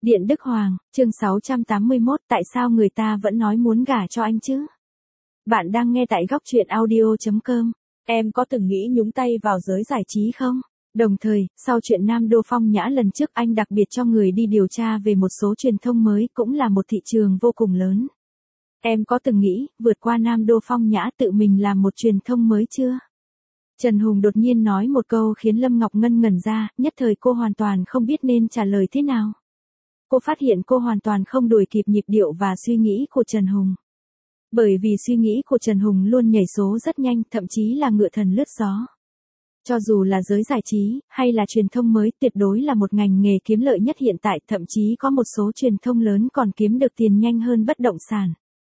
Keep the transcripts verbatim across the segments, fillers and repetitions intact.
Điện Đức Hoàng, chương sáu trăm tám mươi mốt, tại sao người ta vẫn nói muốn gả cho anh chứ? Bạn đang nghe tại góc truyện audio chấm com. Em có từng nghĩ nhúng tay vào giới giải trí không? Đồng thời, sau chuyện Nam Đô Phong Nhã lần trước anh đặc biệt cho người đi điều tra về một số truyền thông mới cũng là một thị trường vô cùng lớn. Em có từng nghĩ, vượt qua Nam Đô Phong Nhã tự mình làm một truyền thông mới chưa? Trần Hùng đột nhiên nói một câu khiến Lâm Ngọc Ngân ngẩn ra, nhất thời cô hoàn toàn không biết nên trả lời thế nào. Cô phát hiện cô hoàn toàn không đuổi kịp nhịp điệu và suy nghĩ của Trần Hùng. Bởi vì suy nghĩ của Trần Hùng luôn nhảy số rất nhanh, thậm chí là ngựa thần lướt gió. Cho dù là giới giải trí, hay là truyền thông mới, tuyệt đối là một ngành nghề kiếm lợi nhất hiện tại, thậm chí có một số truyền thông lớn còn kiếm được tiền nhanh hơn bất động sản.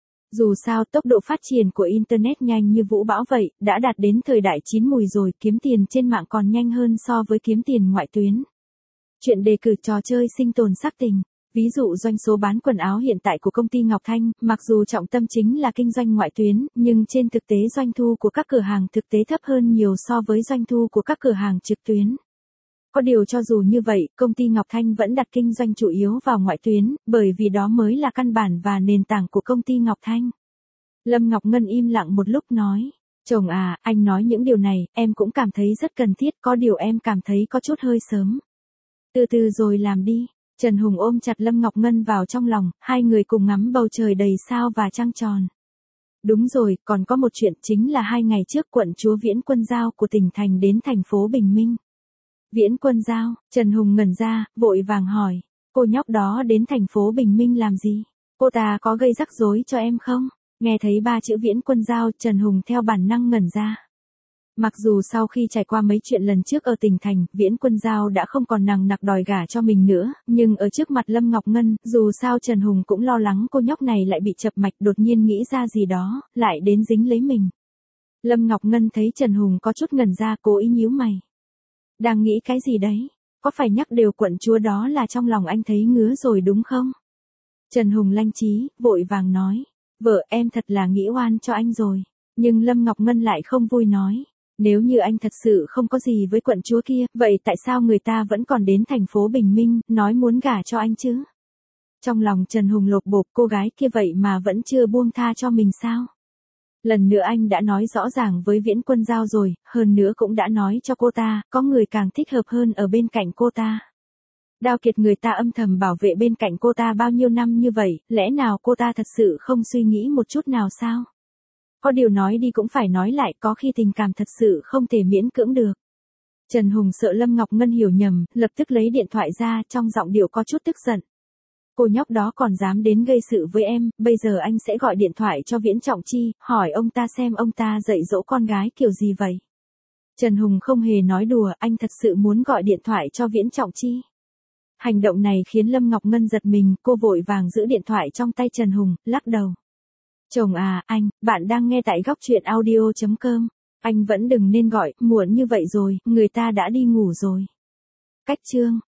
Dù sao tốc độ phát triển của Internet nhanh như vũ bão vậy, đã đạt đến thời đại chín mùi rồi, kiếm tiền trên mạng còn nhanh hơn so với kiếm tiền ngoại tuyến. Chuyện đề cử trò chơi sinh tồn sắc tình. Ví dụ doanh số bán quần áo hiện tại của công ty Ngọc Thanh, mặc dù trọng tâm chính là kinh doanh ngoại tuyến, nhưng trên thực tế doanh thu của các cửa hàng thực tế thấp hơn nhiều so với doanh thu của các cửa hàng trực tuyến. Có điều cho dù như vậy, công ty Ngọc Thanh vẫn đặt kinh doanh chủ yếu vào ngoại tuyến, bởi vì đó mới là căn bản và nền tảng của công ty Ngọc Thanh. Lâm Ngọc Ngân im lặng một lúc nói, chồng à, anh nói những điều này, em cũng cảm thấy rất cần thiết, có điều em cảm thấy có chút hơi sớm. Từ từ rồi làm đi. Trần Hùng ôm chặt Lâm Ngọc Ngân vào trong lòng, hai người cùng ngắm bầu trời đầy sao và trăng tròn. Đúng rồi, còn có một chuyện chính là hai ngày trước quận chúa Viễn Quân Giao của tỉnh thành đến thành phố Bình Minh. Viễn Quân Giao, Trần Hùng ngẩn ra, vội vàng hỏi, cô nhóc đó đến thành phố Bình Minh làm gì? Cô ta có gây rắc rối cho em không? Nghe thấy ba chữ Viễn Quân Giao, Trần Hùng theo bản năng ngẩn ra. Mặc dù sau khi trải qua mấy chuyện lần trước ở tỉnh thành, Viễn Quân Giao đã không còn nằng nặc đòi gả cho mình nữa, nhưng ở trước mặt Lâm Ngọc Ngân, dù sao Trần Hùng cũng lo lắng cô nhóc này lại bị chập mạch, đột nhiên nghĩ ra gì đó, lại đến dính lấy mình. Lâm Ngọc Ngân thấy Trần Hùng có chút ngẩn ra, cố ý nhíu mày. Đang nghĩ cái gì đấy? Có phải nhắc đều quận chúa đó là trong lòng anh thấy ngứa rồi đúng không? Trần Hùng lanh trí, vội vàng nói, vợ em thật là nghĩ oan cho anh rồi. Nhưng Lâm Ngọc Ngân lại không vui nói. Nếu như anh thật sự không có gì với quận chúa kia, vậy tại sao người ta vẫn còn đến thành phố Bình Minh, nói muốn gả cho anh chứ? Trong lòng Trần Hùng lột bột, cô gái kia vậy mà vẫn chưa buông tha cho mình sao? Lần nữa anh đã nói rõ ràng với Viễn Quân Giao rồi, hơn nữa cũng đã nói cho cô ta, có người càng thích hợp hơn ở bên cạnh cô ta. Đao Kiệt người ta âm thầm bảo vệ bên cạnh cô ta bao nhiêu năm như vậy, lẽ nào cô ta thật sự không suy nghĩ một chút nào sao? Có điều nói đi cũng phải nói lại, có khi tình cảm thật sự không thể miễn cưỡng được. Trần Hùng sợ Lâm Ngọc Ngân hiểu nhầm, lập tức lấy điện thoại ra, trong giọng điệu có chút tức giận. Cô nhóc đó còn dám đến gây sự với em, bây giờ anh sẽ gọi điện thoại cho Viễn Trọng Chi, hỏi ông ta xem ông ta dạy dỗ con gái kiểu gì vậy. Trần Hùng không hề nói đùa, anh thật sự muốn gọi điện thoại cho Viễn Trọng Chi. Hành động này khiến Lâm Ngọc Ngân giật mình, cô vội vàng giữ điện thoại trong tay Trần Hùng, lắc đầu. Chồng à, anh, bạn đang nghe tại góc truyện audio chấm com. Anh vẫn đừng nên gọi, muộn như vậy rồi, người ta đã đi ngủ rồi. Cách chương.